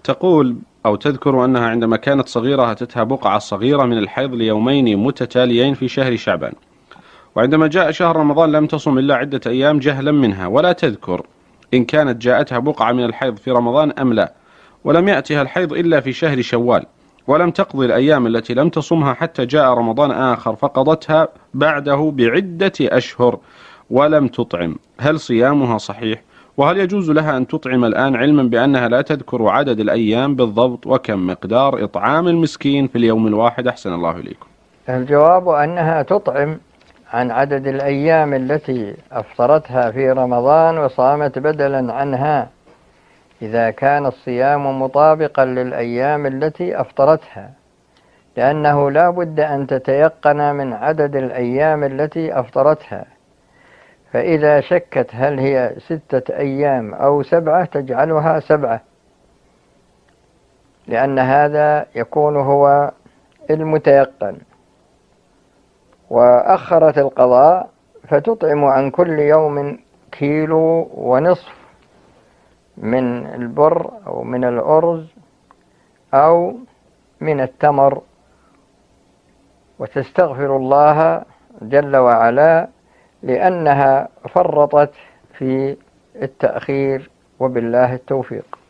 تقول أو تذكر أنها عندما كانت صغيرة أتتها بقعة صغيرة من الحيض ليومين متتاليين في شهر شعبان، وعندما جاء شهر رمضان لم تصم إلا عدة أيام جهلا منها، ولا تذكر إن كانت جاءتها بقعة من الحيض في رمضان أم لا، ولم يأتها الحيض إلا في شهر شوال، ولم تقضي الأيام التي لم تصمها حتى جاء رمضان آخر فقضتها بعده بعدة أشهر ولم تطعم. هل صيامها صحيح؟ وهل يجوز لها أن تطعم الآن علما بأنها لا تذكر عدد الأيام بالضبط وكم مقدار إطعام المسكين في اليوم الواحد؟ أحسن الله إليكم. الجواب أنها تطعم عن عدد الأيام التي أفطرتها في رمضان وصامت بدلا عنها إذا كان الصيام مطابقا للأيام التي أفطرتها، لأنه لا بد أن تتيقن من عدد الأيام التي أفطرتها، فإذا شكت هل هي 6 أيام أو 7 تجعلها 7، لأن هذا يكون هو المتيقن. وأخرت القضاء فتطعم عن كل يوم 1.5 كيلو من البر أو من الأرز أو من التمر، وتستغفر الله جل وعلا لأنها فرطت في التأخير، وبالله التوفيق.